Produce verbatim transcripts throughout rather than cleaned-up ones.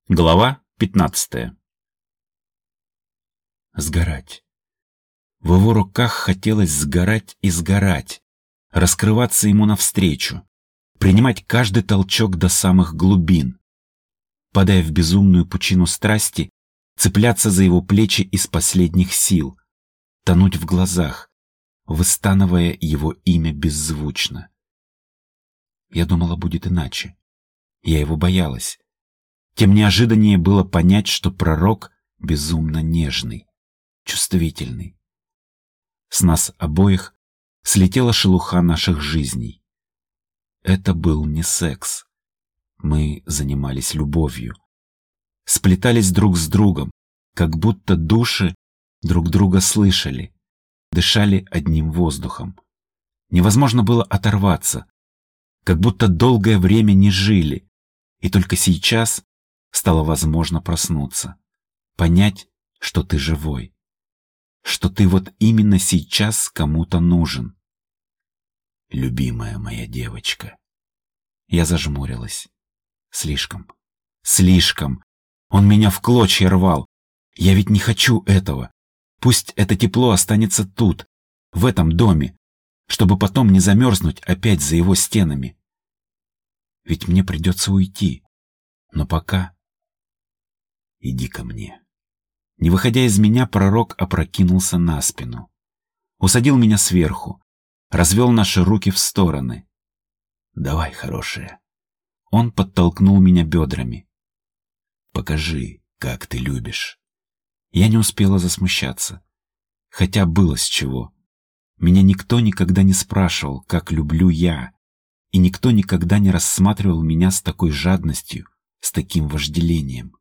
Глава пятнадцатая. Сгорать. В его руках хотелось сгорать и сгорать, раскрываться ему навстречу, принимать каждый толчок до самых глубин, падая в безумную пучину страсти, цепляться за его плечи из последних сил, тонуть в глазах, выстанывая его имя беззвучно. Я думала, будет иначе. Я его боялась. Тем неожиданнее было понять, что пророк безумно нежный, чувствительный. С нас обоих слетела шелуха наших жизней. Это был не секс. Мы занимались любовью. Сплетались друг с другом, как будто души друг друга слышали, дышали одним воздухом. Невозможно было оторваться, как будто долгое время не жили, и только сейчас стало возможно проснуться, понять, что ты живой, что ты вот именно сейчас кому-то нужен. Любимая моя девочка. Я зажмурилась. Слишком, слишком. Он меня в клочья рвал. Я ведь не хочу этого. Пусть это тепло останется тут, в этом доме, чтобы потом не замерзнуть опять за его стенами. Ведь мне придется уйти. Но пока... Иди ко мне. Не выходя из меня, пророк опрокинулся на спину. Усадил меня сверху, развел наши руки в стороны. Давай, хорошая. Он подтолкнул меня бедрами. Покажи, как ты любишь. Я не успела засмущаться. Хотя было с чего. Меня никто никогда не спрашивал, как люблю я. И никто никогда не рассматривал меня с такой жадностью, с таким вожделением.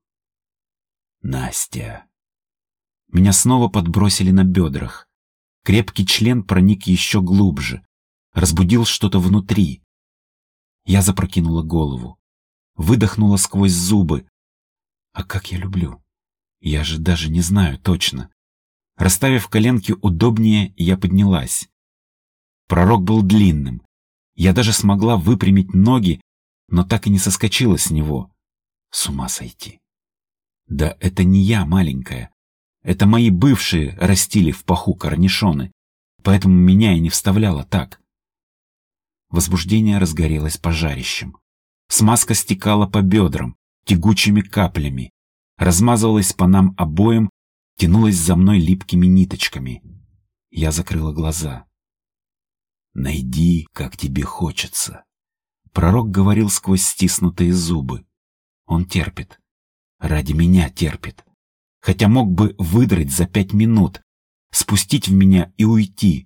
Настя. Меня снова подбросили на бедрах. Крепкий член проник еще глубже, разбудил что-то внутри. Я запрокинула голову, выдохнула сквозь зубы. А как я люблю? Я же даже не знаю точно. Расставив коленки удобнее, я поднялась. Пророк был длинным. Я даже смогла выпрямить ноги, но так и не соскочила с него. С ума сойти. Да это не я маленькая. Это мои бывшие растили в паху корнишоны, поэтому меня и не вставляло так. Возбуждение разгорелось пожарищем. Смазка стекала по бедрам, тягучими каплями, размазывалась по нам обоим, тянулась за мной липкими ниточками. Я закрыла глаза. «Найди, как тебе хочется». Пророк говорил сквозь стиснутые зубы. Он терпит. Ради меня терпит. Хотя мог бы выдрать за пять минут, спустить в меня и уйти.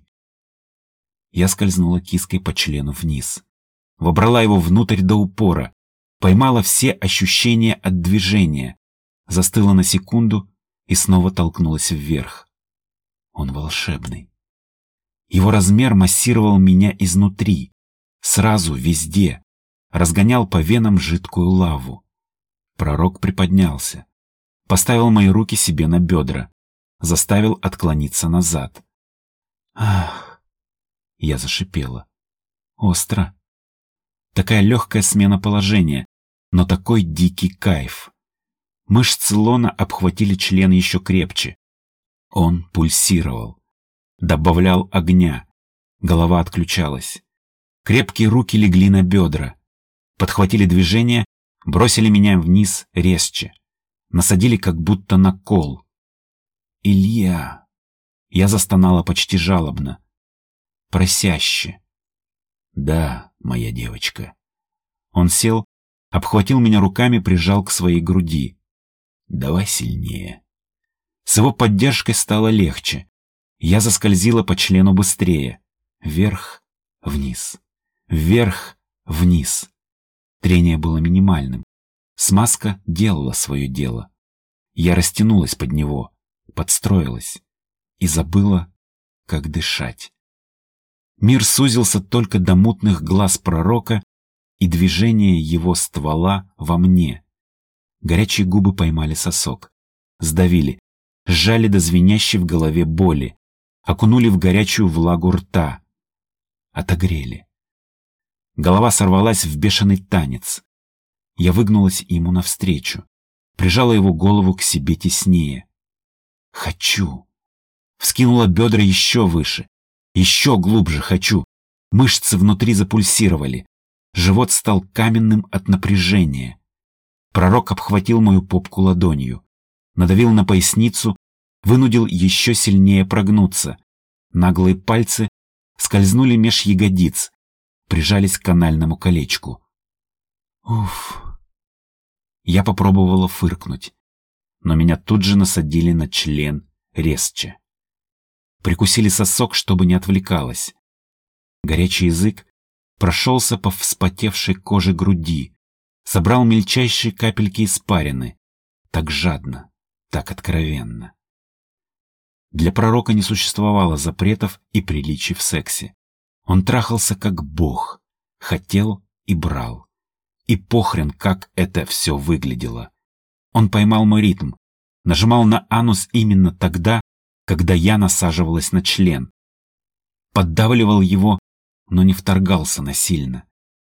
Я скользнула киской по члену вниз. Вобрала его внутрь до упора. Поймала все ощущения от движения. Застыла на секунду и снова толкнулась вверх. Он волшебный. Его размер массировал меня изнутри. Сразу, везде. Разгонял по венам жидкую лаву. Пророк приподнялся. Поставил мои руки себе на бедра. Заставил отклониться назад. Ах! Я зашипела. Остро. Такая легкая смена положения, но такой дикий кайф. Мышцы лона обхватили член еще крепче. Он пульсировал. Добавлял огня. Голова отключалась. Крепкие руки легли на бедра. Подхватили движение, бросили меня вниз резче. Насадили как будто на кол. «Илья!» Я застонала почти жалобно. Просяще. «Да, моя девочка». Он сел, обхватил меня руками, прижал к своей груди. «Давай сильнее». С его поддержкой стало легче. Я заскользила по члену быстрее. Вверх, вниз. Вверх, вниз. Трение было минимальным. Смазка делала свое дело. Я растянулась под него, подстроилась и забыла, как дышать. Мир сузился только до мутных глаз пророка и движения его ствола во мне. Горячие губы поймали сосок, сдавили, сжали до звенящей в голове боли, окунули в горячую влагу рта, отогрели. Голова сорвалась в бешеный танец. Я выгнулась ему навстречу, прижала его голову к себе теснее. Хочу. Вскинула бедра еще выше, еще глубже хочу. Мышцы внутри запульсировали. Живот стал каменным от напряжения. Пророк обхватил мою попку ладонью, надавил на поясницу, вынудил еще сильнее прогнуться. Наглые пальцы скользнули меж ягодиц, прижались к канальному колечку. Уф. Я попробовала фыркнуть, но меня тут же насадили на член резче. Прикусили сосок, чтобы не отвлекалась. Горячий язык прошелся по вспотевшей коже груди, собрал мельчайшие капельки испарины, так жадно, так откровенно. Для пророка не существовало запретов и приличий в сексе. Он трахался как бог, хотел и брал. И похрен, как это все выглядело. Он поймал мой ритм, нажимал на анус именно тогда, когда я насаживалась на член. Поддавливал его, но не вторгался насильно.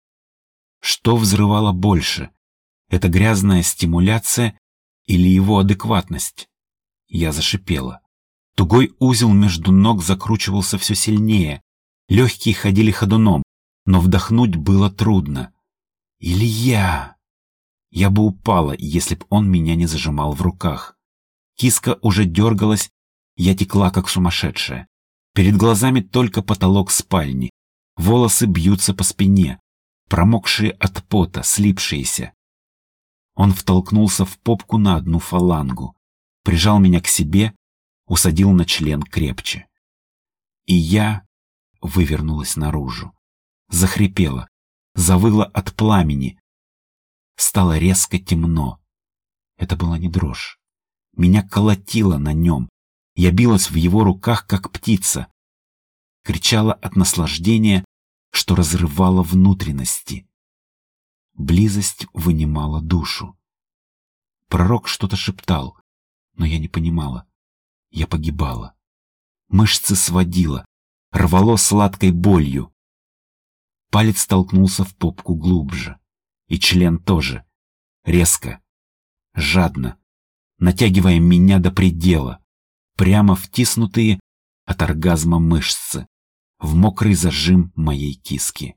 Что взрывало больше? Это грязная стимуляция или его адекватность? Я зашипела. Тугой узел между ног закручивался все сильнее. Легкие ходили ходуном, но вдохнуть было трудно. Или я? Я бы упала, если б он меня не зажимал в руках. Киска уже дергалась, я текла как сумасшедшая. Перед глазами только потолок спальни. Волосы бьются по спине, промокшие от пота, слипшиеся. Он втолкнулся в попку на одну фалангу, прижал меня к себе, усадил на член крепче. И я вывернулась наружу, захрипела, завыла от пламени. Стало резко темно. Это была не дрожь. Меня колотило на нем. Я билась в его руках, как птица. Кричала от наслаждения, что разрывало внутренности. Близость вынимала душу. Пророк что-то шептал, но я не понимала. Я погибала. Мышцы сводило, рвало сладкой болью. Палец толкнулся в попку глубже. И член тоже. Резко, жадно, натягивая меня до предела, прямо втиснутые от оргазма мышцы, в мокрый зажим моей киски.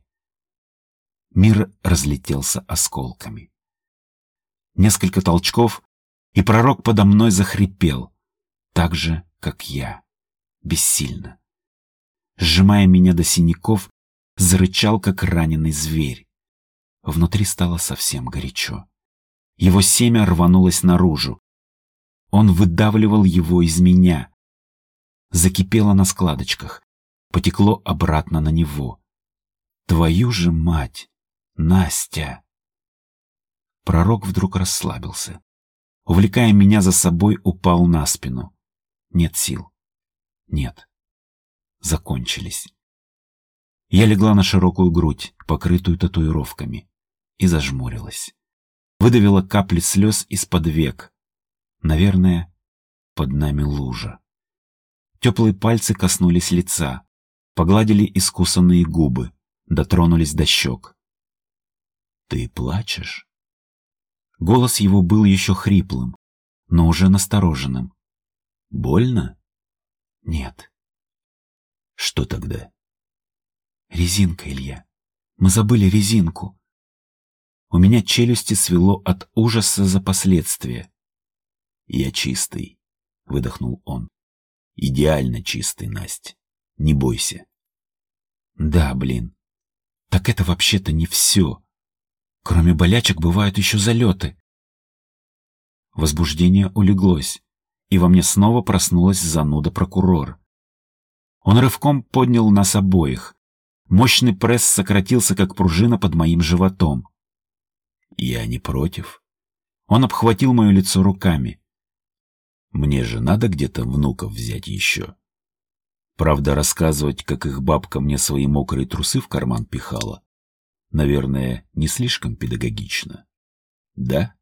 Мир разлетелся осколками. Несколько толчков, и пророк подо мной захрипел, так же, как я, бессильно. Сжимая меня до синяков, зарычал, как раненый зверь. Внутри стало совсем горячо. Его семя рванулось наружу. Он выдавливал его из меня. Закипело на складочках, потекло обратно на него. Твою же мать, Настя! Пророк вдруг расслабился. Увлекая меня за собой, упал на спину. Нет сил. Нет. Закончились. Я легла на широкую грудь, покрытую татуировками, и зажмурилась. Выдавила капли слез из-под век. Наверное, под нами лужа. Теплые пальцы коснулись лица, погладили искусанные губы, дотронулись до щек. «Ты плачешь?» Голос его был еще хриплым, но уже настороженным. «Больно?» «Нет». «Что тогда?» «Резинка, Илья. Мы забыли резинку». У меня челюсти свело от ужаса за последствия. «Я чистый», — выдохнул он. «Идеально чистый, Насть. Не бойся». «Да, блин. Так это вообще-то не все. Кроме болячек бывают еще залеты». Возбуждение улеглось, и во мне снова проснулась зануда-прокурор. Он рывком поднял нас обоих. Мощный пресс сократился, как пружина под моим животом. «Я не против». Он обхватил мое лицо руками. «Мне же надо где-то внуков взять еще. Правда, рассказывать, как их бабка мне свои мокрые трусы в карман пихала, наверное, не слишком педагогично. Да?»